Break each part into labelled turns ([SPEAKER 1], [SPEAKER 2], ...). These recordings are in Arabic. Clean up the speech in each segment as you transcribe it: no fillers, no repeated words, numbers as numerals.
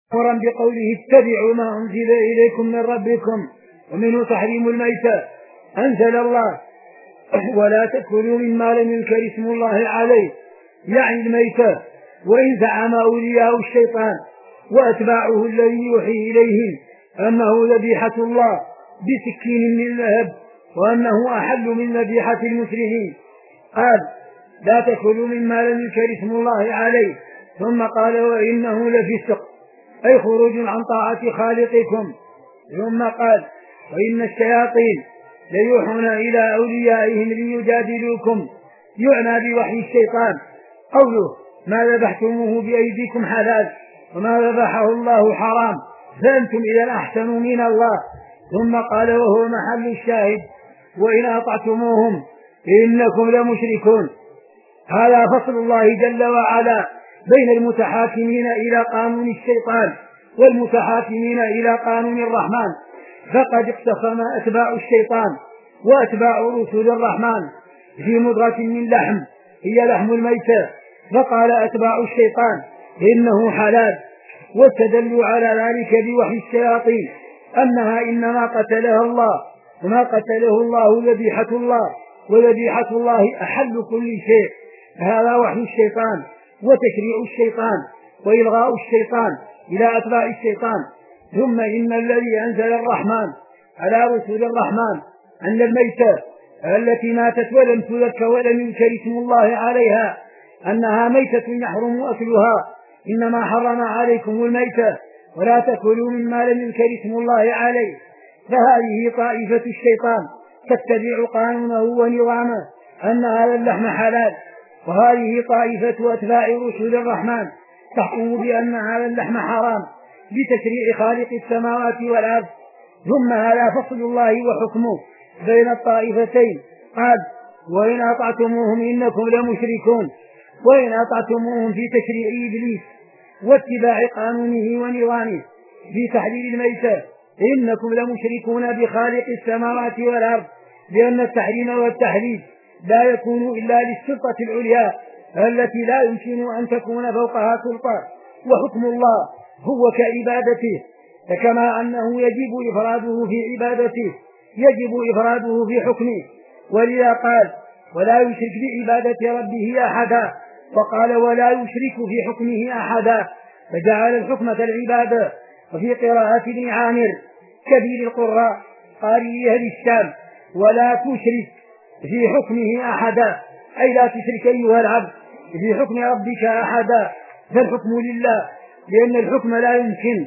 [SPEAKER 1] أمرا بقوله اتبعوا ما أنزل إليكم من ربكم، ومنه تحريم الميتة. أنزل الله ولا تأكلوا مما لم يذكر اسم الله عليه، يعني الميتة. وإن زعم أولياء الشيطان وأتباعه الذي يوحي إليهم أنه ذبيحة الله بسكين من ذهب، وأنه أحل من ذبيحة المسلمين، قال لا تأكلوا مما لم يذكر اسم الله عليه، ثم قال وإنه لفسق، أي خروج عن طاعة خالقكم. ثم قال وإن الشياطين ليوحون إلى أوليائهم ليجادلوكم، يعنى بوحي الشيطان قوله ما ذبحتموه بأيديكم حلال، وما ذبحه الله حرام، فأنتم إذا أحسنوا من الله. ثم قال وهو محل الشاهد وإن أطعتموهم إنكم لمشركون. هذا فصل الله جل وعلا بين المتحاكمين إلى قانون الشيطان والمتحاكمين إلى قانون الرحمن. فقد اقتسم أتباع الشيطان وأتباع رسل الرحمن في مضغة من لحم هي لحم الميتة، فقال أتباع الشيطان إنه حلال، واستدلوا على ذلك بوحي الشياطين أنها إنما قتلها الله، وما قتله الله ذبيحة الله، وذبيحة الله أحل كل شيء. هذا وحي الشيطان وتشريع الشيطان وإلغاء الشيطان إلى أتباع الشيطان. ثم إن الذي أنزل الرحمن على رسول الرحمن أن الميتة التي ماتت ولم تذك ولم يذكر اسم الله عليها أنها ميتة يحرم أكلها، إنما حرم عليكم الميتة ولا تأكلوا مما لم يذكر اسم الله عليه. فهذه طائفة الشيطان تتبع قانونه ونظامه أن هذا اللحم حلال، وهذه طائفة أتباع رسل الرحمن تحكم بأن هذا اللحم حرام بتشريع خالق السماوات والأرض. ثم هذا فصل الله وحكمه بين الطائفتين. قال وإن أطعتموهم إنكم لمشركون، وإن أطعتموهم في تشريع إبليس واتباع قانونه ونظامه في تحليل الميتة إنكم لمشركون بخالق السماوات والأرض، لأن التحريم والتحليل لا يكون إلا للسلطة العليا التي لا يمكن أن تكون فوقها سلطة، وحكم الله هو كعبادته، فكما أنه يجب إفراده في عبادته يجب إفراده في حكمه. ولذا قال ولا يشرك بعبادة ربه أحدا، وقال ولا يشرك في حكمه أحدا، فجعل الحكمة العبادة. وفي قراءة ابن عامر كبير القراء قارئ أهل الشام ولا تشرك في حكمه أحدا، أي لا تشرك أيها العبد في حكم ربك أحدا، فالحكم لله، لأن الحكم لا يمكن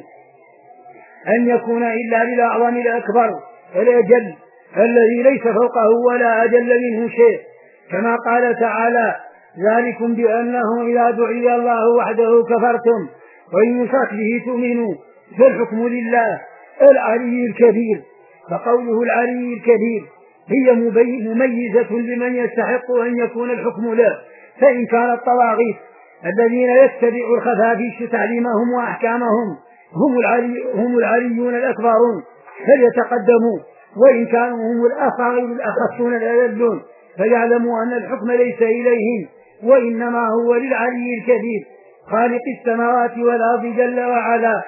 [SPEAKER 1] أن يكون إلا للأعظم الأكبر الأجل الذي ليس فوقه ولا أجل منه شيء، كما قال تعالى ذلكم بأنه إذا دعي الله وحده كفرتم وإن يشرك به تؤمنوا، فالحكم لله العلي الكبير. فقوله العلي الكبير هي مميزة لمن يستحق أن يكون الحكم له. فإن كان الطواغيت الذين يتبعوا الخفافيش تعليمهم وأحكامهم هم العليون الأكبرون فليتقدموا، وإن كانوا هم الأصاغر الأخصون الأذلون فيعلموا أن الحكم ليس إليهم وإنما هو للعلي الكبير خالق السماوات والأرض جل وعلا.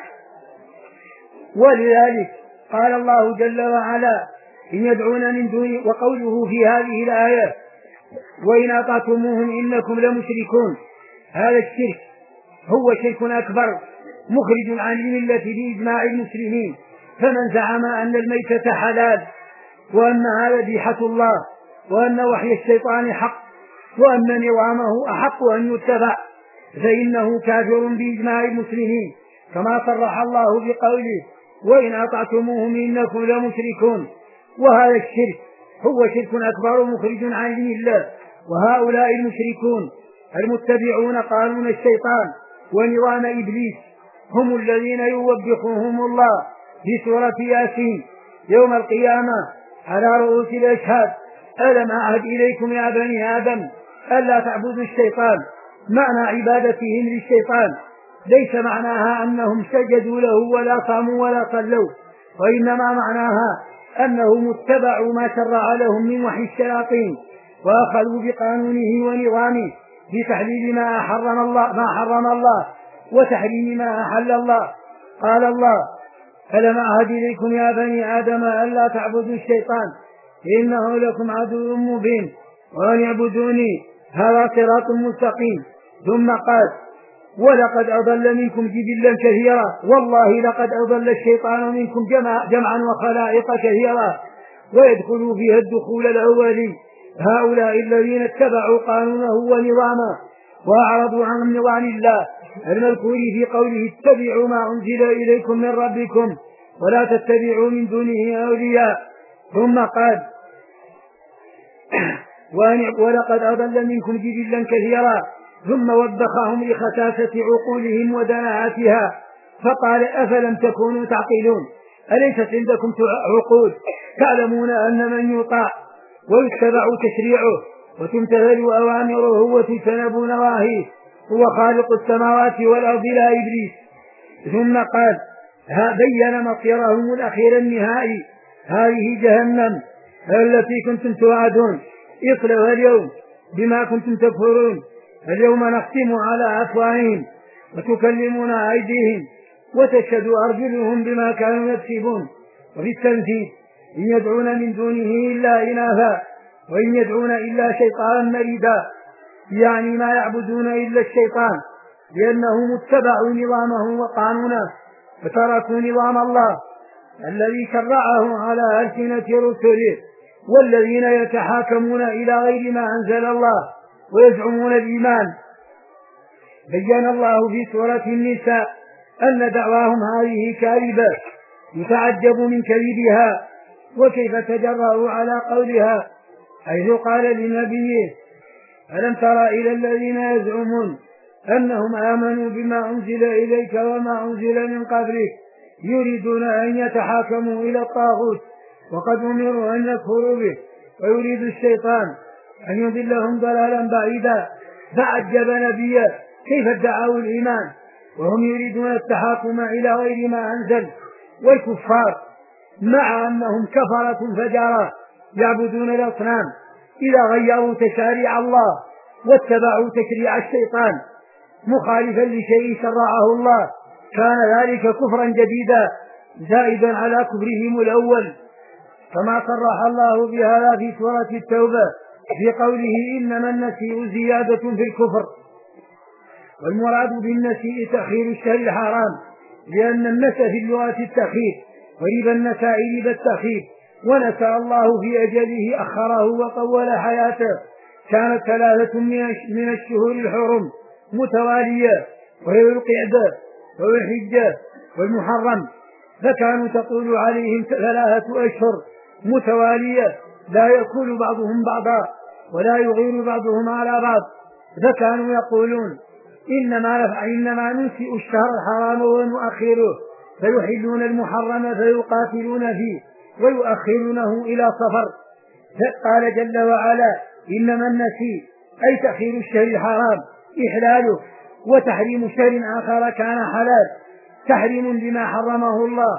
[SPEAKER 1] ولذلك قال الله جل وعلا إن يدعون من دونه، وقوله في هذه الآية وإن أطعتموهم إنكم لمشركون، هذا الشرك هو شرك أكبر مخرج عن الملة بإجماع المسلمين. فمن زعم أن الميتة حلال وأنها ذبيحة الله وأن وحي الشيطان حق وأن نظامه أحق أن يتبع فإنه كافر بإجماع المسلمين، كما صرح الله بقوله وإن أطعتموهم إنكم لمشركون. وهذا الشرك هو شرك أكبر مخرج عن الملة. وهؤلاء المشركون المتبعون قانون الشيطان ونظام إبليس هم الذين يوبخهم الله في سورة ياسين يوم القيامة على رؤوس الأشهاد ألم أعهد إليكم يا بني آدم ألا تعبدوا الشيطان. معنى عبادتهم للشيطان ليس معناها أنهم سجدوا له ولا صاموا ولا صلوا، وإنما معناها أنهم اتبعوا ما شرع لهم من وحي الشياطين وأخذوا بقانونه ونظامه في تحليل ما حرم الله وتحريم ما أحل الله. قال الله: ألم أعهد إليكم يا بني آدم ألا تعبدوا الشيطان إنه لكم عدو مبين وأن اعبدوني هذا صراط مستقيم. ثم قال: ولقد أضل منكم جبلا كثيرا والله لقد أضل الشيطان منكم جمعا وخلائق كثيرا ويدخلوا فيها الدخول الأولي هؤلاء الذين اتبعوا قانونه ونظامه وأعرضوا عن نظام الله المذكور في قوله: اتبعوا ما أنزل إليكم من ربكم ولا تتبعوا من دونه أولياء. ثم قال: ولقد أضل منكم جبلا كثيرا، ثم وبخهم لخساسة عقولهم ودناءتها فقال: أفلم تكونوا تعقلون؟ أليست عندكم عقول تعلمون أن من يطاع ويتبع تشريعه وتمتثل أوامره وتجتنب نواهيه هو خالق السماوات والأرض لا إبليس. ثم قال: بين مصيرهم الأخير النهائي هذه جهنم التي كنتم توعدون اصلوها اليوم بما كنتم تكفرون. اليوم نختم على أفواههم وتكلمنا أيديهم وتشهد أرجلهم بما كانوا يكسبون. وفي التنفيذ: إن يدعون من دونه إلا إناثا وإن يدعون إلا شيطانا مريدا، يعني ما يعبدون إلا الشيطان لأنهم اتبعوا نظامه وقانونه وتركوا نظام الله الذي شرعه على ألسنة رسله والذين يتحاكمون إلى غير ما أنزل الله ويزعمون الإيمان. بين الله في سورة النساء أن دعواهم هذه كاذبة يتعجب من كذبها وكيف تجرأوا على قولها حيث قال لنبيه: ألم تر إلى الذين يزعمون أنهم آمنوا بما أنزل إليك وما أنزل من قبلك يريدون أن يتحاكموا إلى الطاغوت وقد أمروا أن يكفروا به ويريد الشيطان أن يضلهم ضلالا بعيدا. فعجب نبيه كيف ادعوا الإيمان وهم يريدون التحاكم إلى غير ما أنزل، والكفار مع أنهم كفرة فجرة يعبدون الأصنام إذا غيروا تشاريع الله واتبعوا تشريع الشيطان مخالفا لشيء شرعه الله كان ذلك كفرا جديدا زائدا على كفرهم الأول، كما صرح الله بهذا في سورة التوبة في قوله: إنما النسيء زيادة في الكفر. والمراد بالنسيء تأخير الشهر الحرام، لأن النسى في اللغة التأخير، وربا النساء ربا التأخير، ونسى الله في أجله أخره وطول حياته. كانت 3 من الشهور الحرم متوالية وهي القعدة والحجة والمحرم، فكانوا تطول عليهم 3 أشهر متوالية لا يأكل بعضهم بعضا ولا يغير بعضهم على بعض، فكانوا يقولون: إنما ننسئ الشهر الحرام ونؤخره، فيحلون المحرم فيقاتلون فيه ويؤخرونه إلى صفر. قال جل وعلا: إنما النسيء أي تأخير الشهر الحرام إحلاله وتحريم شهر آخر كان حلال، تحريم لما حرمه الله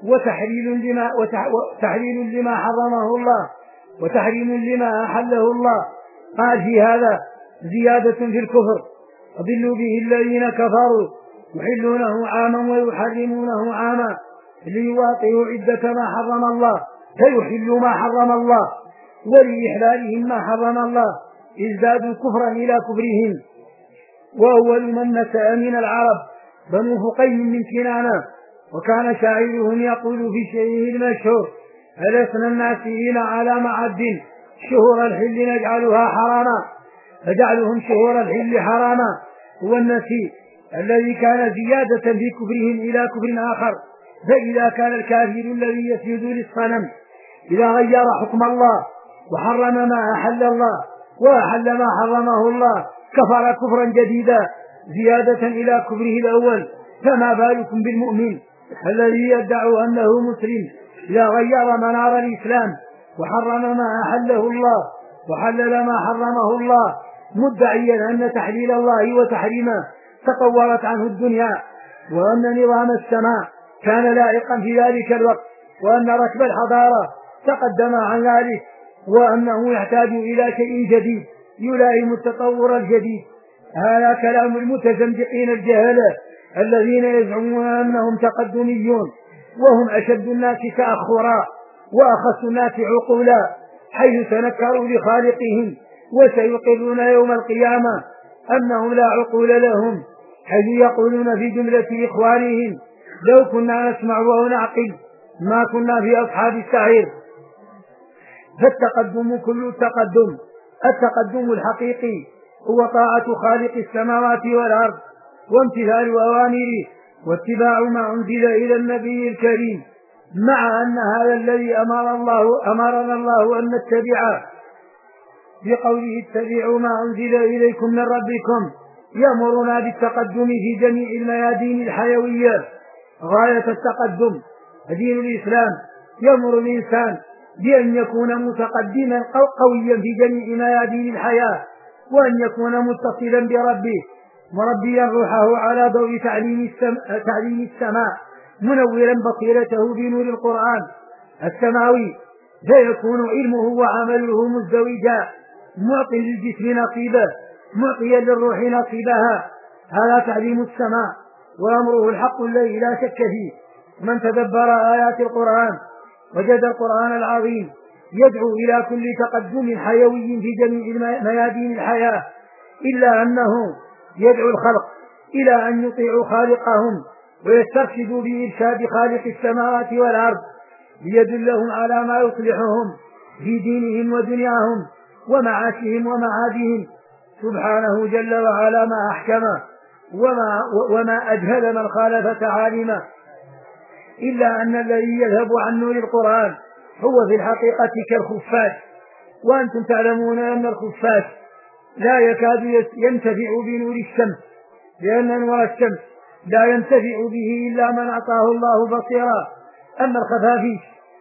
[SPEAKER 1] وتحليل لما حرمه الله وتحريم لما أحله الله. قال في هذا زيادة في الكفر: أضلوا به الذين كفروا يحلونه عاما ويحرمونه عاما ليواطئوا عدة ما حرم الله فيحلوا ما حرم الله، ولإحلالهم ما حرم الله ازدادوا كفرا إلى كفرهم. وأول من نسأ من العرب بنو فقيم من كنانة، وكان شاعرهم يقول في شعره المشهور: ألسنا الناسين على معد شهور الحل نجعلها حراما، فجعلهم شهور الحل حراما هو النسي الذي كان زيادة في كفرهم إلى كفر آخر. فإذا كان الكافر الذي يسجد للصنم إذا غير حكم الله وحرم ما أحل الله وأحل ما حرمه الله كفر كفرا جديدا زيادة إلى كفره الأول، فما بالكم بالمؤمن الذي يدعو أنه مسلم إذا غير منار الإسلام وحرم ما أحله الله وحلل ما حرمه الله مدعيا أن تحليل الله وتحريمه تطورت عنه الدنيا، وأن نظام السماء كان لائقا في ذلك الوقت، وأن ركب الحضارة تقدم عن ذلك، وأنه يحتاج إلى شيء جديد يلائم التطور الجديد. هذا كلام المتزندقين الجهلة الذين يزعمون أنهم تقدميون وهم أشد الناس تأخرا وأخص الناس عقولا، حيث تنكروا لخالقهم وسيقرون يوم القيامة أنهم لا عقول لهم، حيث يقولون في جملة إخوانهم لو كنا نسمع ونعقل ما كنا في أصحاب السعير. فالتقدم كل التقدم، التقدم الحقيقي هو طاعة خالق السماوات والأرض وامتثال أوامره واتباع ما أنزل إلى النبي الكريم، مع أن هذا الذي أمرنا الله أن نتبعه بقوله اتبعوا ما أنزل إليكم من ربكم، يأمرنا بالتقدم في جميع الميادين الحيوية غاية التقدم. دين الإسلام يأمر الإنسان بأن يكون متقدما قويا في جميع ميادين الحياة، وأن يكون متصلا بربه مربيا روحه على ضوء تعليم السماء، منورا بصيرته بنور القرآن السماوي، فيكون علمه وعمله مزدوجا، معطي للجسم نصيبه معطيا للروح نصيبها. هذا تعليم السماء وأمره الحق الذي لا شك فيه. من تدبر آيات القرآن وجد القرآن العظيم يدعو إلى كل تقدم حيوي في جميع ميادين الحياة، إلا أنه يدعو الخلق إلى أن يطيعوا خالقهم ويسترشدوا بإرشاد خالق السماوات والأرض ليدلهم على ما يصلحهم في دينهم ودنياهم ومعاشهم ومعادهم. سبحانه جل وعلا ما أحكمه وما أجهل من خالف تعاليمه، إلا أن الذي يذهب عن نور القرآن هو في الحقيقة كالخفاش، وأنتم تعلمون أن الخفاش لا يكاد ينتفع بنور الشمس، لأن نور الشمس لا ينتفع به إلا من أعطاه الله بصيرا. أما الخفافيش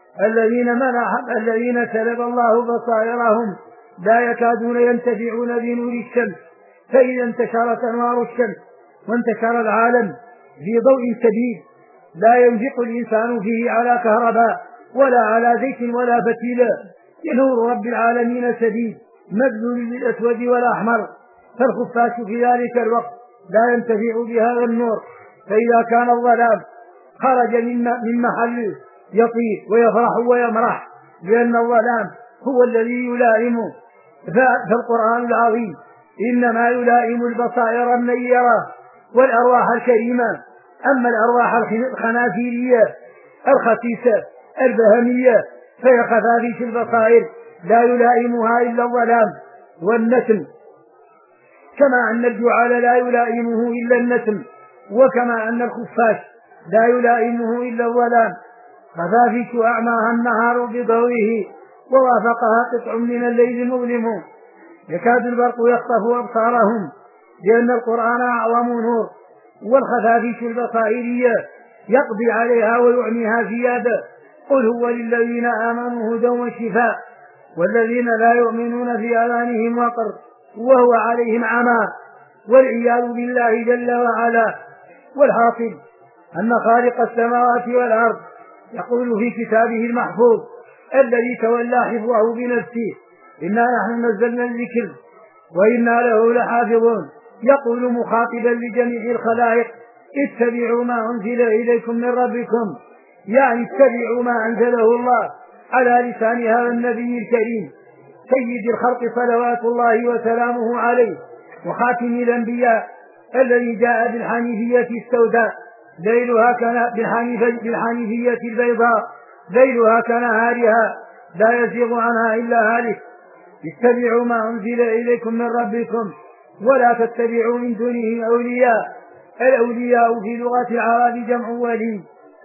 [SPEAKER 1] الذين سلب الله بصائرهم لا يكادون ينتفعون بنور الشمس، فإذا انتشرت أنوار الشمس وانتشر العالم في ضوء شديد لا ينفق الإنسان فيه على كهرباء ولا على زيت ولا فتيلة، نور رب العالمين سديد مبذول للأسود والأحمر، فالخفاش في ذلك الوقت لا ينتفع بهذا النور. فإذا كان الظلام خرج من محله يطير ويفرح ويمرح، لأن الظلام هو الذي يلائمه. فالقرآن العظيم إنما يلائم البصائر النيرة والأرواح الكريمة. أما الأرواح الخنازيرية الخسيسة البهمية فهي خفافيش البصائر لا يلائمها إلا الظلام والنسم، كما أن الجعال لا يلائمه إلا النسم، وكما أن الخفاش لا يلائمه إلا الظلام. خفافيش أعماها النهار بضوئه ووافقها قطع من الليل مظلم، يكاد البرق يخطف أبصارهم، لأن القرآن أعظم نور، والخفافيش البصائرية يقضي عليها ويعميها زيادة. قل هو للذين آمنوا هدى وشفاء، والذين لا يؤمنون في آذانهم وقر وهو عليهم عمى، والعياذ بالله جل وعلا. والحاصل أن خالق السماوات والأرض يقول في كتابه المحفوظ الذي تولى حفظه بنفسه: إنا نحن نزلنا الذكر وإنا له لحافظون، يقول مخاطبا لجميع الخلائق: اتبعوا ما أنزل إليكم من ربكم، يعني اتبعوا ما أنزله الله على لسان هذا النبي الكريم سيد الخلق صلوات الله وسلامه عليه، وخاتم الأنبياء، الذي جاء بالحنيفية السوداء ليلها بالحنيفية البيضاء ليلها كنهارها لا يزيغ عنها إلا هالك. اتبعوا ما أنزل إليكم من ربكم ولا تتبعوا من دونه أولياء. الأولياء في لغة العرب جمع ولي.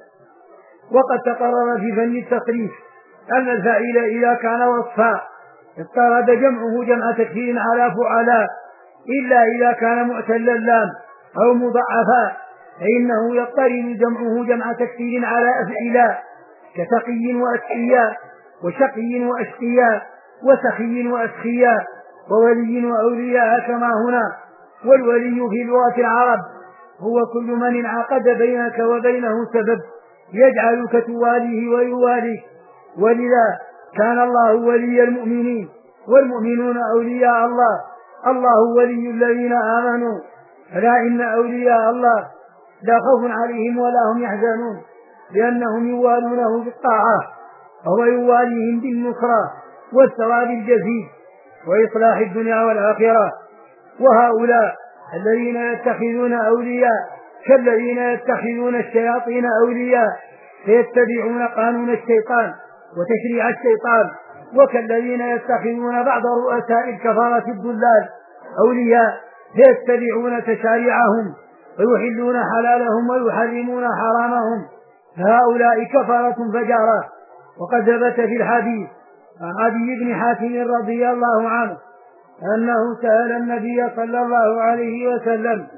[SPEAKER 1] وقد تقرر في فن التصريف أن الفاعل إذا كان وصفا اضطرد جمعه جمع تكثير على فعلاء، إلا إذا كان معتل اللام أو مضعفا فإنه يضطرد جمعه جمع تكثير على أفعلاء، كتقي وأتقياء وشقي وأشقياء وسخي وأسخياء وولي وأولياء كما هنا. والولي في لغة العرب هو كل من انعقد بينك وبينه سبب يجعلك تواليه ويواليك، ولذا كان الله ولي المؤمنين والمؤمنون أولياء الله. الله ولي الذين آمنوا، ألا إن أولياء الله لا خوف عليهم ولا هم يحزنون، لأنهم يوالونه بالطاعة وهو يواليهم بالنصرة والثواب الجزيل وإصلاح الدنيا والآخرة. وهؤلاء الذين يتخذون أولياء كالذين يتخذون الشياطين أولياء فيتبعون قانون الشيطان وتشريع الشيطان، وكالذين يتخذون بعض رؤساء الكفرة الضلال أولياء فيتبعون تشاريعهم ويحلون حلالهم ويحرمون حرامهم، فهؤلاء كفرة فجارة. وقد ثبت في الحديث عن عدي بن حاتم رضي الله عنه أنه سأل النبي صلى الله عليه وسلم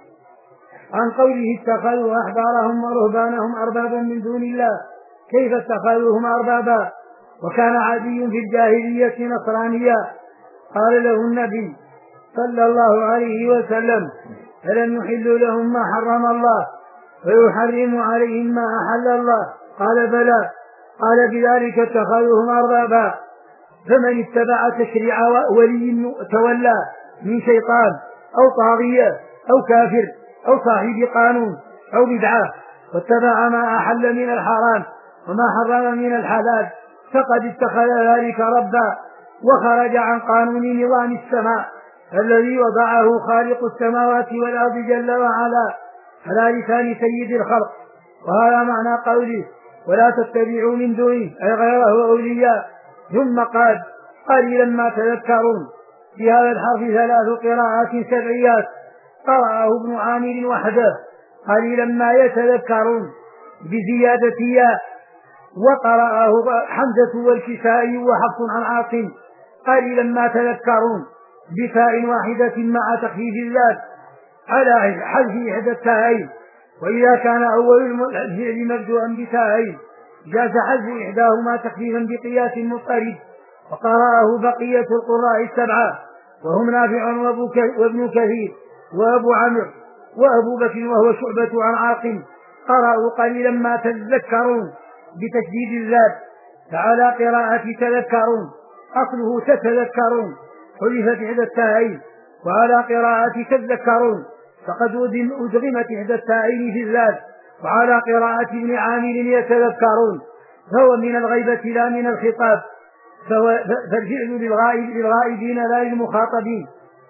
[SPEAKER 1] عن قوله اتخذوا أحبارهم ورهبانهم أربابا من دون الله كيف اتخذوهم أربابا، وكان عدي في الجاهلية نصرانيا. قال له النبي صلى الله عليه وسلم ألم يحل لهم ما حرم الله ويحرم عليهم ما أحل الله؟ قال بلى. قال بذلك اتخذوهم أربابا. فمن اتبع تشريع ولي تولى من شيطان أو طاغية أو كافر أو صاحب قانون أو بدعة واتبع ما أحل من الحرام وما حرم من الحلال فقد اتخذ ذلك ربا وخرج عن قانون نظام السماء الذي وضعه خالق السماوات والأرض جل وعلا على لسان سيد الخلق. وهذا معنى قوله ولا تتبعوا من دونه أي غيره أولياء. ثم قال قليلا ما تذكرون. في هذا الحرف 3 قراءات سبعيات قرأه ابن عامر وحده قليلا ما يتذكرون بزيادة ياء، وقرأه حمزة والكسائي وحفص عن عاصم قليلا ما تذكرون بتاء واحدة مع تخفيف الذات على حذف إحدى التاءين، وإذا كان أول الفعل مبدوءا بتاءين جاز حذف إحداهما تخفيفا بقياس مضطرد. وقرأه بقية القراء السبعة وهم نافع وابن كثير وأبو عمرو وأبو بكر وهو شعبة عن عاصم قرأوا قليلا ما تذكرون بتشديد الذات فعلى قراءة تذكرون أصله تتذكرون حذفت إحدى التاءين، وعلى قراءة تذكرون فقد أدغمت إحدى التاءين في الذات، وعلى قراءة ابن عامر يتذكرون فهو من الغيبة لا من الخطاب، فالفعل للغائبين لا للمخاطبين.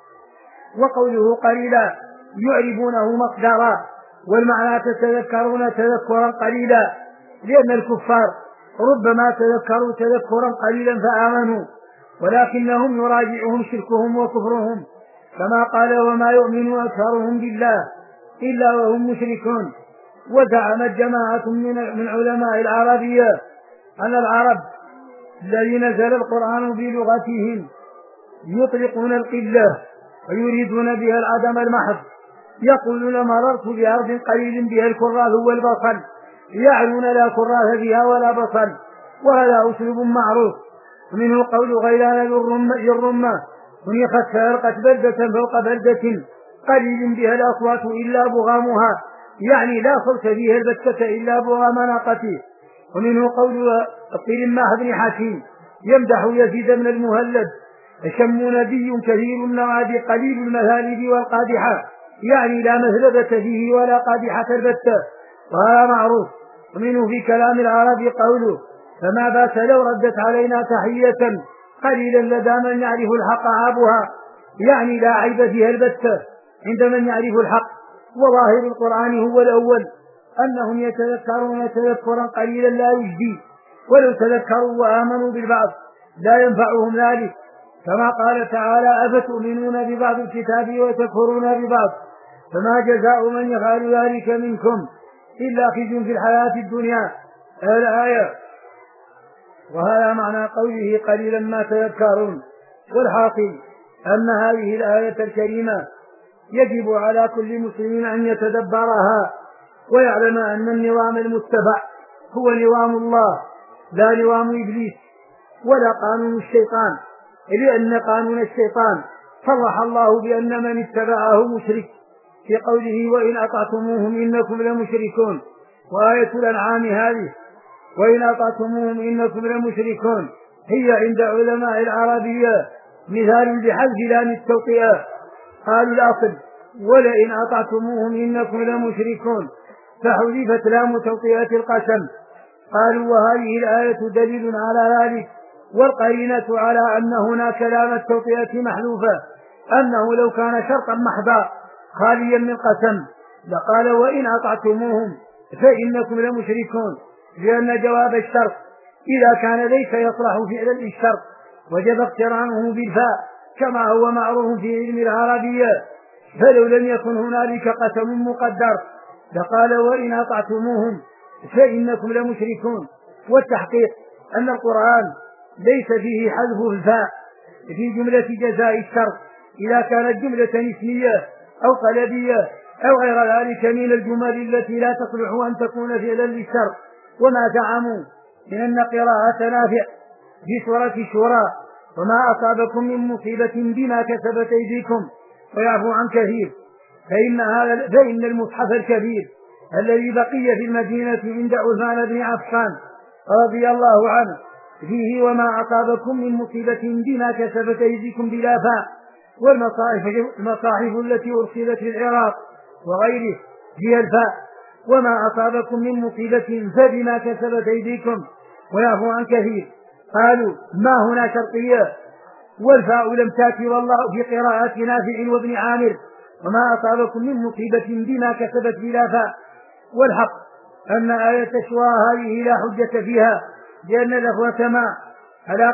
[SPEAKER 1] وقوله قليلا يعربونه مصدرا، والمعنى تتذكرون تذكرا قليلا، لأن الكفار ربما تذكروا تذكرا قليلا فآمنوا، ولكنهم يراجعهم شركهم وكفرهم، كما قال وما يؤمن أكثرهم بالله إلا وهم مشركون. وزعمت جماعة من علماء العربية أن العرب الذين نزل القرآن بلغتهم يطلقون القلة ويريدون بها العدم المحض، يقولون مررت بأرض قليل بها الكراث والبصل، يعنون لا كراث بها ولا بصل، وهذا أسلوب معروف. ومنه قول غيلان للرمة ونيخت فألقت بلدة فوق بلدة قليل بها الأصوات إلا بغامها، يعني لا صوت فيها البتة إلا بغام ناقته. ومنه قول الطلماح بن حكيم يمدح يزيد بن المهلب أشم نبي كثير النواد قليل المهالب والقادحة، يعني لا مهلبة فيه ولا قادحة البتة، وهذا معروف. ومنه في كلام العرب قوله فما باس لو ردت علينا تحية قليلا لدى من يعرف الحق عابها، يعني لا عيب فيها البتة عند من يعرف الحق. وظاهر القرآن هو الأول أنهم يتذكرون تذكرا قليلا لا يجدي، ولو تذكروا وآمنوا بالبعض لا ينفعهم ذلك، كما قال تعالى أفتؤمنون ببعض الكتاب وتكفرون ببعض فما جزاء من يفعل ذلك منكم إلا خزي في الحياة الدنيا الآية. وهذا معنى قوله قليلا ما تذكرون. والحاصل أن هذه الآية الكريمة يجب على كل مسلم أن يتدبرها ويعلم أن النظام المتبع هو نظام الله لا نظام إبليس ولا قانون الشيطان، لأن قانون الشيطان صرح الله بأن من اتبعه مشرك في قوله وإن أطعتموهم إنكم لمشركون. وآية الأنعام هذه وإن أطعتموهم إنكم لمشركون هي عند علماء العربية مثال بحذف لام التوطئة، قالوا الأصل ولئن أطعتموهم إنكم لمشركون، فحذفت لام توطئة القسم. قالوا وهذه الآية دليل على ذلك، والقرينة على أن هناك لام التوطئة محذوفة، أنه لو كان شرطا محضا خاليا من قسم لقال وإن أطعتموهم فإنكم لمشركون، لأن جواب الشرط إذا كان ليس يصلح فعلا للشرط وجب اقترانه بالفاء كما هو معروف في علم العربية، فلو لم يكن هنالك قسم مقدر لقال وإن أطعتموهم فإنكم لمشركون. والتحقيق أن القرآن ليس فيه حذف الفاء في جملة جزاء الشرط إذا كانت جملة اسمية أو طلبية أو غير ذلك من الجمل التي لا تصلح أن تكون فعلا للشرط. وما زعموا من أن قراءة نافع في سورة الشورى وما أصابكم من مصيبة بما كسبت أيديكم ويعفو عن كثير، فإن المصحف الكبير الذي بقي في المدينة عند عثمان بن عفان رضي الله عنه فيه وما أصابكم من مصيبة بما كسبت أيديكم بلا فاء، والمصاحف التي أرسلت في العراق وغيره فيها الفاء وما أصابكم من مصيبة فبما كسبت أيديكم ويعفو عن كثير. قالوا ما هنا شرطية والفاء لم تأتي والله في قراءة نافع وابن عامر وما أصابكم من مصيبة بما كسبت بلا فاء. والحق أن آية الشورى هذه لا حجة فيها، لأن لفظة ما على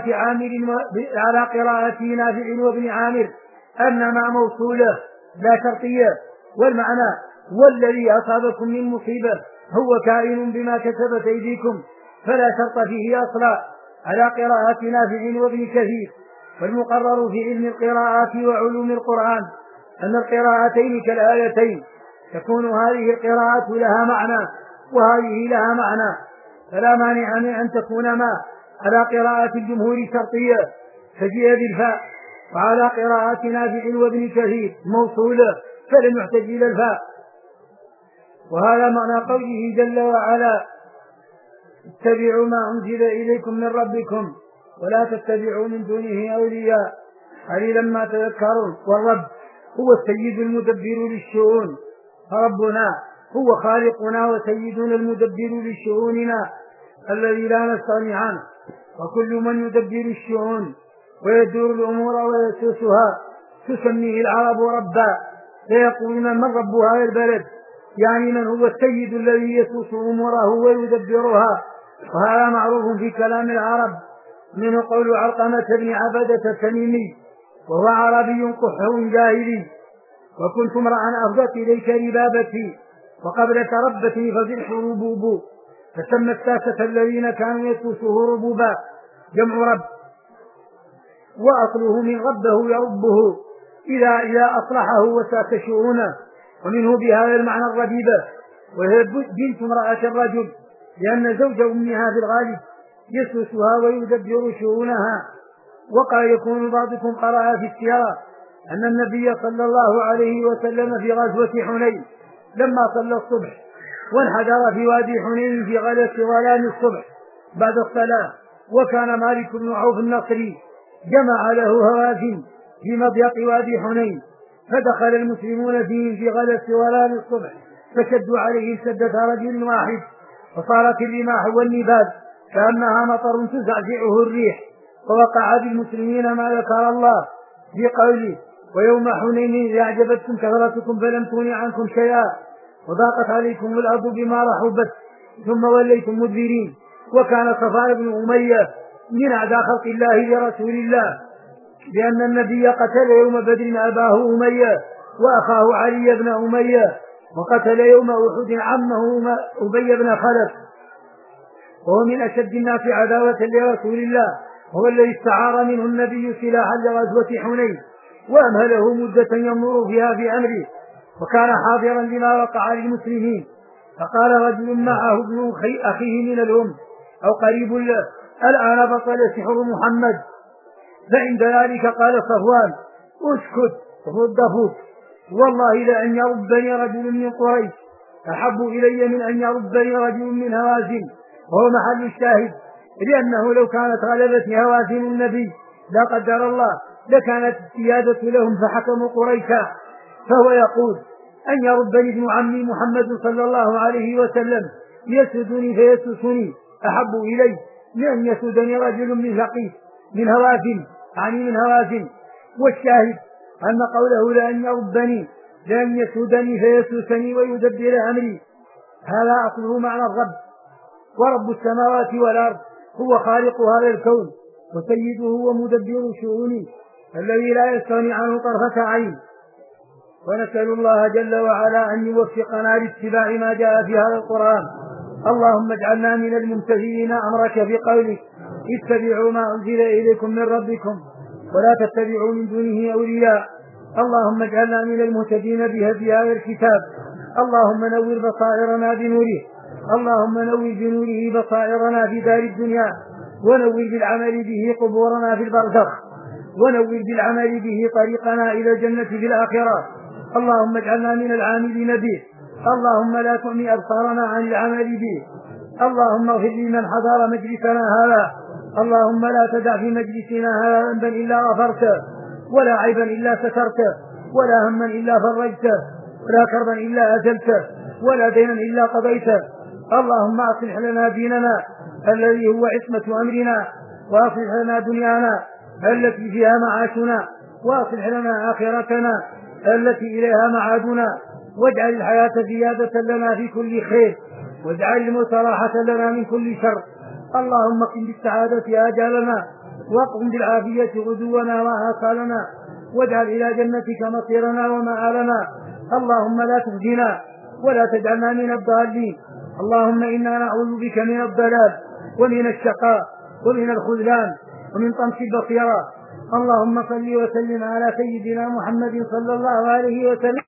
[SPEAKER 1] قراءة نافع وابن عامر أن ما موصولة لا شرطية، والمعنى والذي أصابكم من مصيبة هو كائن بما كسبت أيديكم، فلا شرط فيه أصلا على قراءة نافع وابن كثير. والمقرر في علم القراءات وعلوم القرآن أن القراءتين كالآيتين تكون هذه القراءة لها معنى وهذه لها معنى، فلا مانع من أن تكون ما على قراءة الجمهور شرطية فجيء بالفاء، وعلى قراءة نافع وابن كثير موصولة فلم يحتج إلى الفاء. وهذا معنى قوله جل وعلا اتبعوا ما أنزل إليكم من ربكم ولا تتبعوا من دونه أولياء قليلا ما تذكرون. والرب هو السيد المدبر للشؤون، فربنا هو خالقنا وسيدنا المدبر لشؤوننا الذي لا نستغني عنه، وكل من يدبر الشؤون ويدور الأمور ويسوسها تسميه العرب ربا، فيقولون من رب هذا البلد، يعني من هو السيد الذي يسوس أموره ويدبرها. وهذا معروف في كلام العرب، منه قول علقمة بن عبدة التميمي وهو عربي قح جاهلي وكنت امرأ أفضت إليك ربابتي وقبل تربتي فزرح ربوب، فسمى الساسة الذين كانوا يسوسه ربوبا جمع رب، وأصله من ربه يربه إذا أصلحه وساس شؤونه، ومنه بهذا المعنى الربيبة وهي بنت امرأة الرجل، لأن زوج أمها في الغالب يسوسها ويدبر شؤونها. وقد يكون بعضكم قرأ في السيرة أن النبي صلى الله عليه وسلم في غزوة حنين لما صلى الصبح وانحدر في وادي حنين في غلس ظلام الصبح بعد الصلاة، وكان مالك بن عوف النصري جمع له هوازن في مضيق وادي حنين، فدخل المسلمون فيه في غلس ظلام الصبح فشدوا عليه سدة رجل واحد، فصارت الرماح والنبال كأنها مطر تزعزعه الريح، ووقع بالمسلمين ما ذكر الله في قوله ويوم حنين إذ أعجبتكم كثرتكم فلم تغن عنكم شيئا وضاقت عليكم الأرض بما رحبت ثم وليتم مدبرين. وكان صفوان بن أمية من أعداء خلق الله لرسول الله، لأن النبي قتل يوم بدر أباه أمية وأخاه علي بن أمية، وقتل يوم أحد عمه أبي بن خلف، وهو من أشد الناس عداوة لرسول الله، هو الذي استعار منه النبي سلاحا لغزوة حنين وأمهله مدة يمر فيها في أمره، وكان حاضرا لما وقع للمسلمين. فقال رجل معه ابن أخيه من الأم أو قريب له الآن بطل سحر محمد، فعند ذلك قال صفوان اسكت ردفوك، والله لأن يربني رجل من قريش أحب إلي من أن يربني رجل من هوازن، وهو محل الشاهد، لأنه لو كانت غلبت هوازن النبي لا قدر الله لكانت السيادة لهم فحكموا قريشا، فهو يقول أن يربني ابن عمي محمد صلى الله عليه وسلم يسدني فيسسني أحب إلي من أن يسدني رجل من ثقيف من هوازن. والشاهد أن قوله لأن يربني لأن يسدني فيسسني ويدبر أمري، هذا أصله معنى الرب، ورب السماوات والأرض هو خالق هذا الكون وسيده ومدبر شؤونه الذي لا يستغني عنه طرفة عين. ونسأل الله جل وعلا أن يوفقنا لاتباع ما جاء في هذا القرآن. اللهم اجعلنا من الممتثلين أمرك بقولك اتبعوا ما أنزل إليكم من ربكم ولا تتبعوا من دونه أولياء. اللهم اجعلنا من المهتدين بهدي هذا الكتاب. اللهم نور بصائرنا بنوره، اللهم نور بنوره بصائرنا في دار الدنيا، ونور بالعمل به قبورنا في البرزخ، ونور بالعمل به طريقنا إلى الجنة في الآخرة. اللهم اجعلنا من العاملين به، اللهم لا تعمي أبصارنا عن العمل به. اللهم اغفر لمن حضر مجلسنا هذا، اللهم لا تدع في مجلسنا هذا ذنبا إلا غفرته، ولا عيبا إلا سترته، ولا هما إلا فرجته، ولا كربا إلا أزلته، ولا دينا إلا قضيته. اللهم أصلح لنا ديننا الذي هو عصمة أمرنا، وأصلح لنا دنيانا التي فيها معاشنا، وأصلح لنا آخرتنا التي إليها معادنا، واجعل الحياة زيادة لنا في كل خير، واجعل الموت راحة لنا من كل شر. اللهم قم بالسعادة آجالنا، واقم بالعافية غدونا وآصالنا، واجعل إلى جنتك مصيرنا ومآلنا. اللهم لا تخزنا ولا تجعلنا من الضالين. اللهم إنا نعوذ بك من الضلال ومن الشقاء ومن الخذلان ومن طمس البصيرة. اللهم صل وسلم على سيدنا محمد صلى الله عليه وسلم.